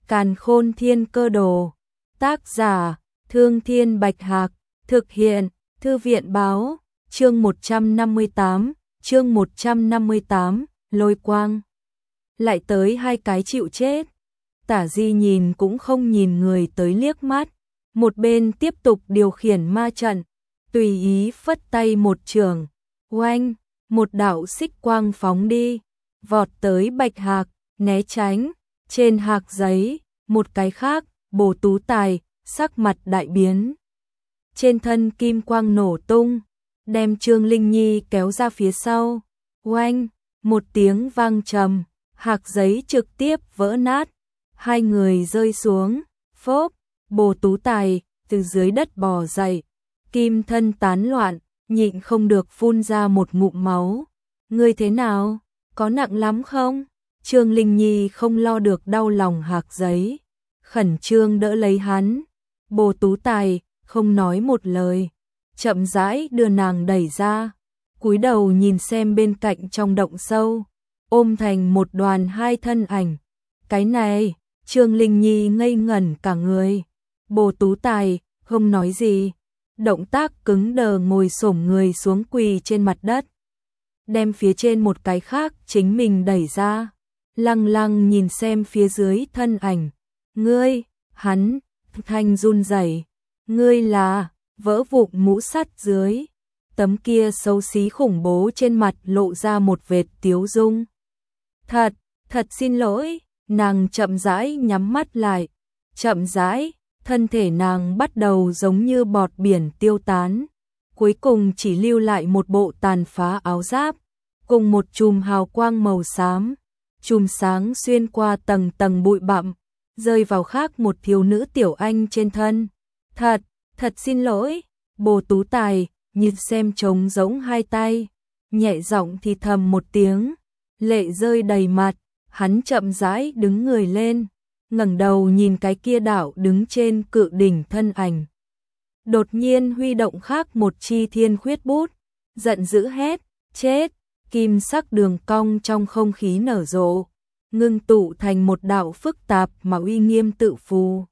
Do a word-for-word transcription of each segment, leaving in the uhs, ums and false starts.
Càn Khôn Thiên Cơ Đồ. Tác giả: Thương Thiên Bạch Hạc. Thực hiện: Thư viện Báo. Chương một trăm năm mươi tám, chương một trăm năm mươi tám, Lôi Quang. Lại tới hai cái chịu chết. Tả Di nhìn cũng không nhìn người tới liếc mắt, một bên tiếp tục điều khiển ma trận, tùy ý phất tay một trường, oanh, một đạo xích quang phóng đi, vọt tới Bạch Hạc, né tránh, trên hạc giấy, một cái khác, Bồ Tú Tài, sắc mặt đại biến. Trên thân kim quang nổ tung, đem Trương Linh Nhi kéo ra phía sau, oanh, một tiếng vang trầm, hạc giấy trực tiếp vỡ nát, hai người rơi xuống, phốp, Bồ Tú Tài từ dưới đất bò dậy, kim thân tán loạn, nhịn không được phun ra một ngụm máu. Ngươi thế nào? Có nặng lắm không? Trương Linh Nhi không lo được đau lòng hạc giấy, khẩn trương đỡ lấy hắn. Bồ Tú Tài không nói một lời, chậm rãi đưa nàng đẩy ra, cúi đầu nhìn xem bên cạnh trong động sâu, ôm thành một đoàn hai thân ảnh. Cái này, Trương Linh Nhi ngây ngẩn cả người. Bồ Tú Tài không nói gì, động tác cứng đờ ngồi xổm người xuống quỳ trên mặt đất, đem phía trên một cái khác chính mình đẩy ra, lăng lăng nhìn xem phía dưới thân ảnh. Ngươi, hắn, thanh run rẩy. Ngươi là, vỡ vụn mũ sắt dưới, tấm kia xấu xí khủng bố trên mặt lộ ra một vệt tiếu dung. Thật, thật xin lỗi, nàng chậm rãi nhắm mắt lại, chậm rãi, thân thể nàng bắt đầu giống như bọt biển tiêu tán, cuối cùng chỉ lưu lại một bộ tàn phá áo giáp, cùng một chùm hào quang màu xám, chùm sáng xuyên qua tầng tầng bụi bặm, rơi vào khác một thiếu nữ tiểu anh trên thân. Thật, thật xin lỗi, Bồ Tú Tài nhìn xem trống rỗng hai tay, nhẹ giọng thì thầm một tiếng, lệ rơi đầy mặt, hắn chậm rãi đứng người lên, ngẩng đầu nhìn cái kia đạo đứng trên cự đỉnh thân ảnh. Đột nhiên huy động khác một chi thiên khuyết bút, giận dữ hét, chết, kim sắc đường cong trong không khí nở rộ, ngưng tụ thành một đạo phức tạp mà uy nghiêm tự phù.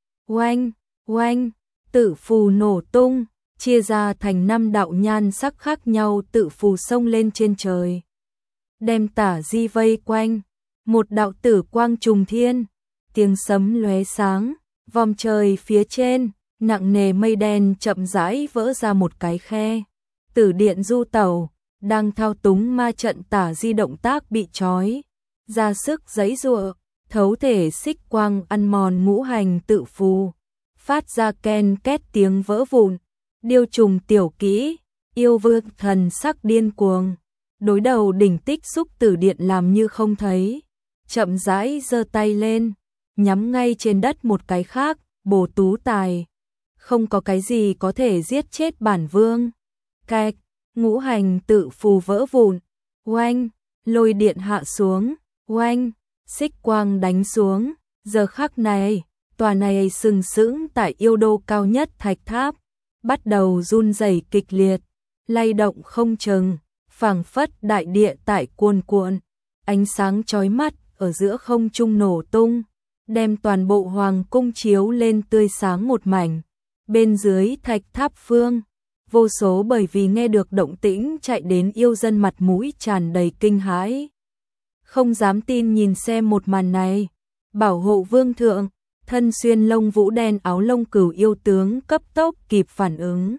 Oanh, oanh, tự phù nổ tung, chia ra thành năm đạo nhan sắc khác nhau tự phù xông lên trên trời, đem Tả Di vây quanh. Một đạo tử quang trùng thiên, tiếng sấm lóe sáng, vòm trời phía trên, nặng nề mây đen chậm rãi vỡ ra một cái khe. Tử điện du tẩu, đang thao túng ma trận Tả Di động tác bị trói, ra sức giãy giụa, thấu thể xích quang ăn mòn ngũ hành tự phù, phát ra ken két tiếng vỡ vụn. Điêu trùng tiểu kỹ, yêu vương thần sắc điên cuồng, đối đầu đỉnh tích xúc tử điện làm như không thấy, chậm rãi giơ tay lên, nhắm ngay trên đất một cái khác. Bồ Tú Tài, không có cái gì có thể giết chết bản vương. Cạch, ngũ hành tự phù vỡ vụn, oanh, lôi điện hạ xuống, oanh, xích quang đánh xuống. Giờ khắc này, tòa này sừng sững tại yêu đô cao nhất thạch tháp, bắt đầu run rẩy kịch liệt, lay động không chừng, phảng phất đại địa tại cuồn cuộn, ánh sáng chói mắt ở giữa không trung nổ tung, đem toàn bộ hoàng cung chiếu lên tươi sáng một mảnh. Bên dưới thạch tháp phương, vô số bởi vì nghe được động tĩnh chạy đến yêu dân mặt mũi tràn đầy kinh hãi, không dám tin nhìn xem một màn này. Bảo hộ vương thượng, thân xuyên lông vũ đen áo lông cừu yêu tướng cấp tốc kịp phản ứng,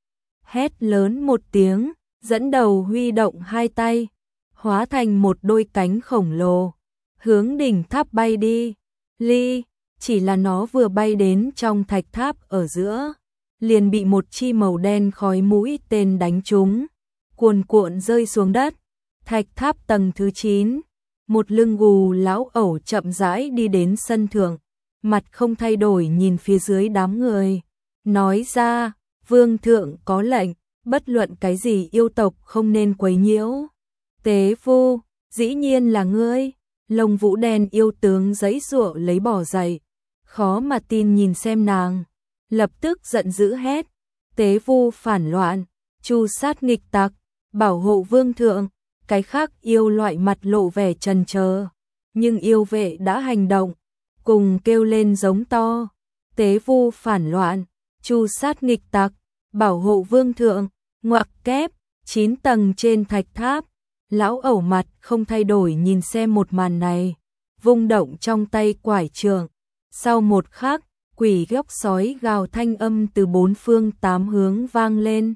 hét lớn một tiếng, dẫn đầu huy động hai tay, hóa thành một đôi cánh khổng lồ, hướng đỉnh tháp bay đi. Ly, chỉ là nó vừa bay đến trong thạch tháp ở giữa, liền bị một chi màu đen khói mũi tên đánh trúng, cuồn cuộn rơi xuống đất. Thạch tháp tầng thứ chín, một lưng gù lão ẩu chậm rãi đi đến sân thượng, mặt không thay đổi nhìn phía dưới đám người, nói ra, vương thượng có lệnh, bất luận cái gì yêu tộc không nên quấy nhiễu. Tế Phu, dĩ nhiên là ngươi. Lông vũ đen yêu tướng giãy giụa lấy bỏ dậy, khó mà tin nhìn xem nàng, lập tức giận dữ hét, Tế Vu phản loạn, tru sát nghịch tặc, bảo hộ vương thượng. Cái khác yêu loại mặt lộ vẻ chần chờ, nhưng yêu vệ đã hành động, cùng kêu lên giống to, tế vu phản loạn, tru sát nghịch tặc, bảo hộ vương thượng, ngoặc kép, chín tầng trên thạch tháp. Lão ẩu mặt không thay đổi nhìn xem một màn này, vung động trong tay quải trượng. Sau một khắc, quỷ góc sói gào thanh âm từ bốn phương tám hướng vang lên.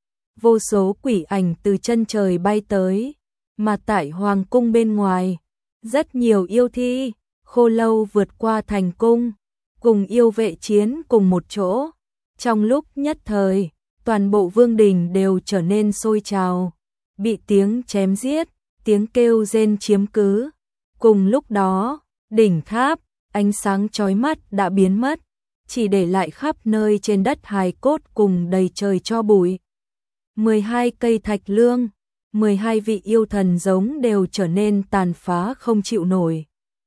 Vô số quỷ ảnh từ chân trời bay tới, mà tại hoàng cung bên ngoài, rất nhiều yêu thi, khô lâu vượt qua thành cung, cùng yêu vệ chiến cùng một chỗ. Trong lúc nhất thời, toàn bộ vương đình đều trở nên sôi trào, bị tiếng chém giết, tiếng kêu rên chiếm cứ. Cùng lúc đó, đỉnh tháp, ánh sáng chói mắt đã biến mất, chỉ để lại khắp nơi trên đất hài cốt cùng đầy trời tro bụi. mười hai cây thạch lương, mười hai vị yêu thần giống đều trở nên tàn phá không chịu nổi.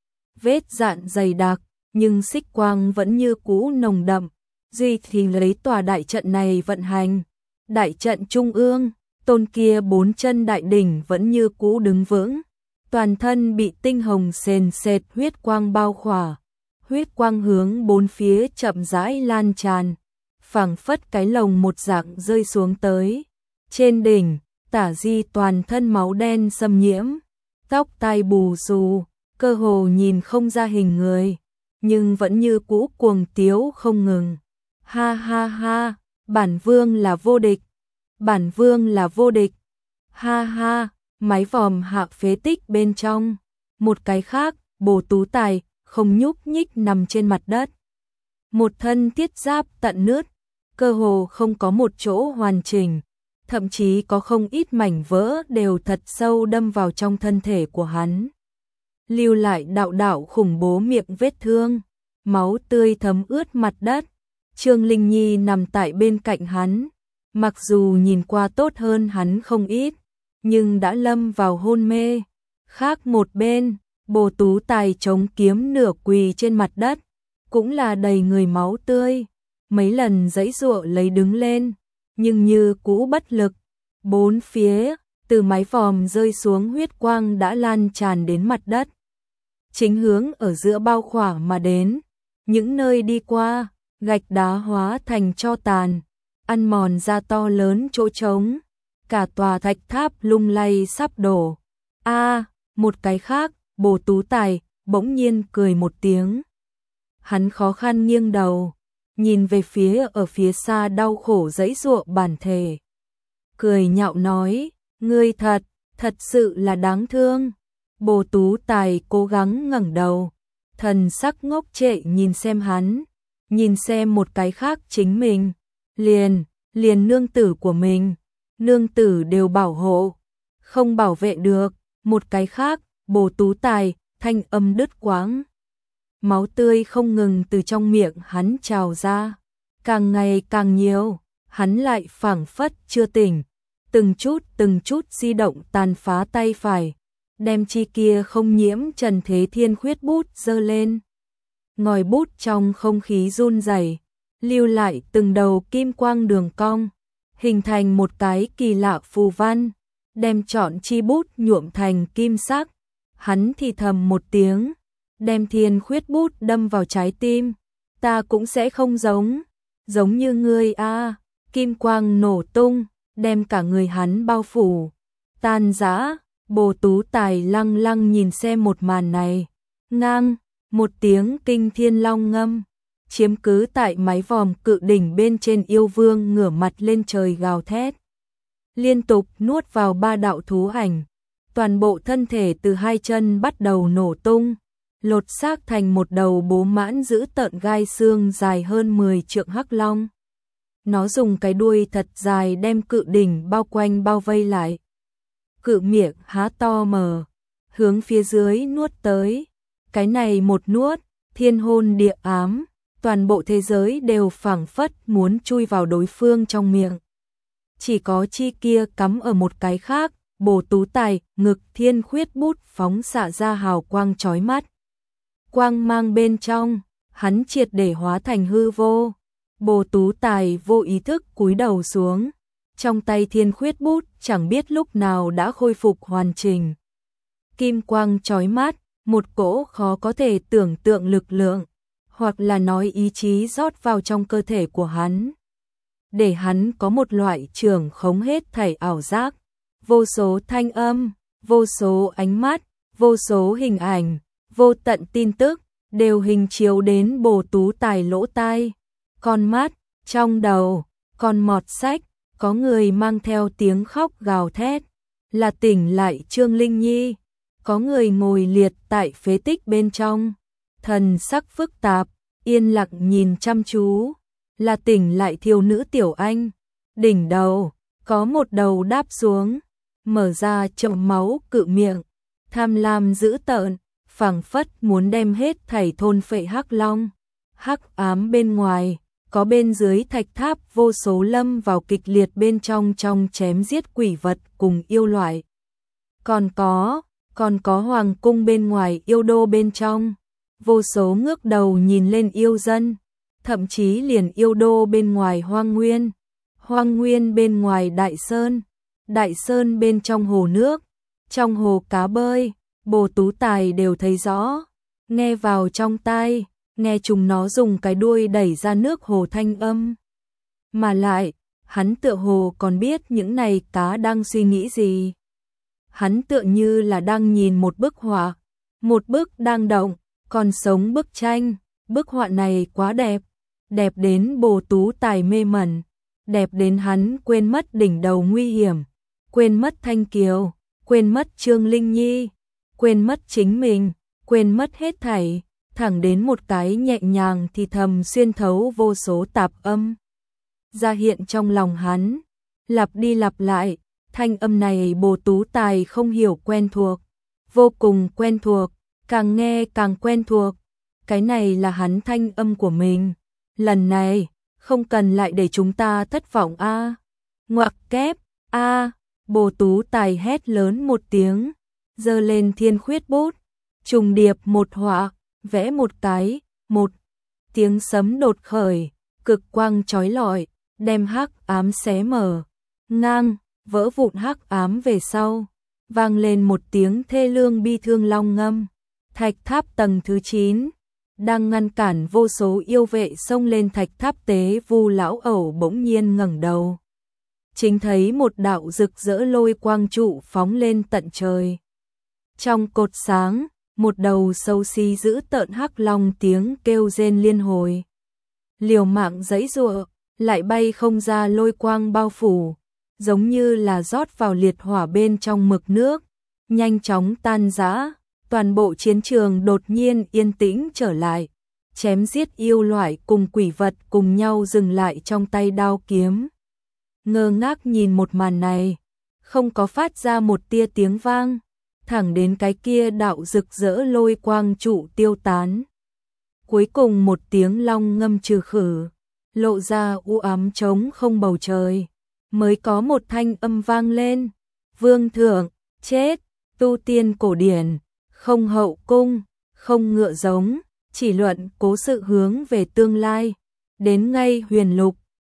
Vết dạn dày đặc, nhưng xích quang vẫn như cũ nồng đậm. Duy thì lấy tòa đại trận này vận hành. Đại trận trung ương, tôn kia bốn chân đại đỉnh vẫn như cũ đứng vững. Toàn thân bị tinh hồng sền sệt huyết quang bao khỏa. Huyết quang hướng bốn phía chậm rãi lan tràn, phảng phất cái lồng một dạng rơi xuống tới. Trên đỉnh, Tả Di toàn thân máu đen xâm nhiễm, tóc tai bù xù, cơ hồ nhìn không ra hình người, nhưng vẫn như cũ cuồng tiếu không ngừng. Ha ha ha, bản vương là vô địch, bản vương là vô địch. Ha ha, mái vòm hạ phế tích bên trong, một cái khác, Bồ Tú Tài không nhúc nhích nằm trên mặt đất. Một thân thiết giáp tận nứt, cơ hồ không có một chỗ hoàn chỉnh, thậm chí có không ít mảnh vỡ đều thật sâu đâm vào trong thân thể của hắn, lưu lại đạo đạo khủng bố miệng vết thương, máu tươi thấm ướt mặt đất. Trương Linh Nhi nằm tại bên cạnh hắn, mặc dù nhìn qua tốt hơn hắn không ít, nhưng đã lâm vào hôn mê. Khác một bên, Bồ Tú Tài chống kiếm nửa quỳ trên mặt đất, cũng là đầy người máu tươi, mấy lần giãy giụa lấy đứng lên, nhưng như cũ bất lực. Bốn phía, từ mái vòm rơi xuống huyết quang đã lan tràn đến mặt đất, chính hướng ở giữa bao khỏa mà đến. Những nơi đi qua, gạch đá hóa thành tro tàn, ăn mòn ra to lớn chỗ trống, cả tòa thạch tháp lung lay sắp đổ. A, một cái khác, Bồ Tú Tài bỗng nhiên cười một tiếng. Hắn khó khăn nghiêng đầu, nhìn về phía ở phía xa đau khổ giãy giụa bản thể. Cười nhạo nói, ngươi thật, thật sự là đáng thương. Bồ Tú Tài cố gắng ngẩng đầu, thần sắc ngốc trệ nhìn xem hắn, nhìn xem một cái khác chính mình, liền, liền nương tử của mình, nương tử đều bảo hộ, không bảo vệ được. Một cái khác, Bồ Tú Tài, thanh âm đứt quãng. Máu tươi không ngừng từ trong miệng hắn trào ra, càng ngày càng nhiều, hắn lại phảng phất chưa tỉnh, từng chút từng chút di động tàn phá tay phải, đem chi kia không nhiễm trần thế thiên khuyết bút giơ lên. Ngòi bút trong không khí run rẩy, lưu lại từng đầu kim quang đường cong, hình thành một cái kỳ lạ phù văn, đem trọn chi bút nhuộm thành kim sắc. Hắn thì thầm một tiếng, đem thiên khuyết bút đâm vào trái tim. Ta cũng sẽ không giống, giống như ngươi a. Kim quang nổ tung, đem cả người hắn bao phủ, tan rã. Bồ Tú Tài lăng lăng nhìn xem một màn này, ngang, một tiếng kinh thiên long ngâm, chiếm cứ tại mái vòm cự đỉnh bên trên yêu vương ngửa mặt lên trời gào thét, liên tục nuốt vào ba đạo thú ảnh, toàn bộ thân thể từ hai chân bắt đầu nổ tung, lột xác thành một đầu bố mãn dữ tợn gai xương dài hơn mười trượng hắc long. Nó dùng cái đuôi thật dài đem cự đỉnh bao quanh bao vây lại. Cự miệng há to mờ, hướng phía dưới nuốt tới. Cái này một nuốt, thiên hôn địa ám, toàn bộ thế giới đều phảng phất muốn chui vào đối phương trong miệng. Chỉ có chi kia cắm ở một cái khác, Bồ Tú Tài, ngực thiên khuyết bút phóng xạ ra hào quang chói mắt. Quang mang bên trong, hắn triệt để hóa thành hư vô. Bồ Tú Tài vô ý thức cúi đầu xuống, trong tay thiên khuyết bút chẳng biết lúc nào đã khôi phục hoàn chỉnh. Kim quang chói mắt, một cỗ khó có thể tưởng tượng lực lượng, hoặc là nói ý chí rót vào trong cơ thể của hắn. Để hắn có một loại trưởng khống hết thảy ảo giác, vô số thanh âm, vô số ánh mắt, vô số hình ảnh, vô tận tin tức, đều hình chiếu đến Bồ Tú Tài lỗ tai, con mắt, trong đầu, con mọt sách, có người mang theo tiếng khóc gào thét, là tỉnh lại Trương Linh Nhi, có người ngồi liệt tại phế tích bên trong, thần sắc phức tạp, yên lặng nhìn chăm chú, là tỉnh lại thiếu nữ Tiểu Anh, đỉnh đầu, có một đầu đáp xuống, mở ra chậu máu cự miệng, tham lam dữ tợn, phảng phất muốn đem hết thảy thôn phệ hắc long, hắc ám bên ngoài, có bên dưới thạch tháp vô số lâm vào kịch liệt bên trong trong chém giết quỷ vật cùng yêu loại. Còn có, còn có hoàng cung bên ngoài yêu đô bên trong, vô số ngước đầu nhìn lên yêu dân, thậm chí liền yêu đô bên ngoài hoang nguyên, hoang nguyên bên ngoài đại sơn, đại sơn bên trong hồ nước, trong hồ cá bơi, Bồ Tú Tài đều thấy rõ, nghe vào trong tai, nghe chúng nó dùng cái đuôi đẩy ra nước hồ thanh âm. Mà lại, hắn tựa hồ còn biết những này cá đang suy nghĩ gì. Hắn tựa như là đang nhìn một bức họa, một bức đang động, còn sống bức tranh, bức họa này quá đẹp, đẹp đến Bồ Tú Tài mê mẩn, đẹp đến hắn quên mất đỉnh đầu nguy hiểm, quên mất Thanh Kiều, quên mất Trương Linh Nhi, quên mất chính mình, quên mất hết thảy, thẳng đến một cái nhẹ nhàng thì thầm xuyên thấu vô số tạp âm. Ra hiện trong lòng hắn, lặp đi lặp lại, thanh âm này Bồ Tú Tài không hiểu quen thuộc, vô cùng quen thuộc, càng nghe càng quen thuộc, cái này là hắn thanh âm của mình, lần này, không cần lại để chúng ta thất vọng a. À. Ngoặc kép, a, à. Bồ Tú Tài hét lớn một tiếng, giơ lên thiên khuyết bút, trùng điệp một họa, vẽ một cái, một tiếng sấm đột khởi, cực quang chói lọi, đem hắc ám xé mở, ngang, vỡ vụn hắc ám về sau, vang lên một tiếng thê lương bi thương long ngâm. Thạch tháp tầng thứ chín, đang ngăn cản vô số yêu vệ xông lên thạch tháp tế Vu lão ẩu bỗng nhiên ngẩng đầu. Chính thấy một đạo rực rỡ lôi quang trụ phóng lên tận trời. Trong cột sáng, một đầu sâu xí dữ tợn hắc long tiếng kêu rên liên hồi. Liều mạng giãy giụa, lại bay không ra lôi quang bao phủ, giống như là rót vào liệt hỏa bên trong mực nước, nhanh chóng tan rã. Toàn bộ chiến trường đột nhiên yên tĩnh trở lại, chém giết yêu loại cùng quỷ vật cùng nhau dừng lại trong tay đao kiếm. Ngơ ngác nhìn một màn này, không có phát ra một tia tiếng vang, thẳng đến cái kia đạo rực rỡ lôi quang trụ tiêu tán. Cuối cùng một tiếng long ngâm trừ khử, lộ ra u ám trống không bầu trời, mới có một thanh âm vang lên, vương thượng, chết, tu tiên cổ điển. Không hậu cung, không ngựa giống, chỉ luận cố sự hướng về tương lai, đến ngay huyền lục,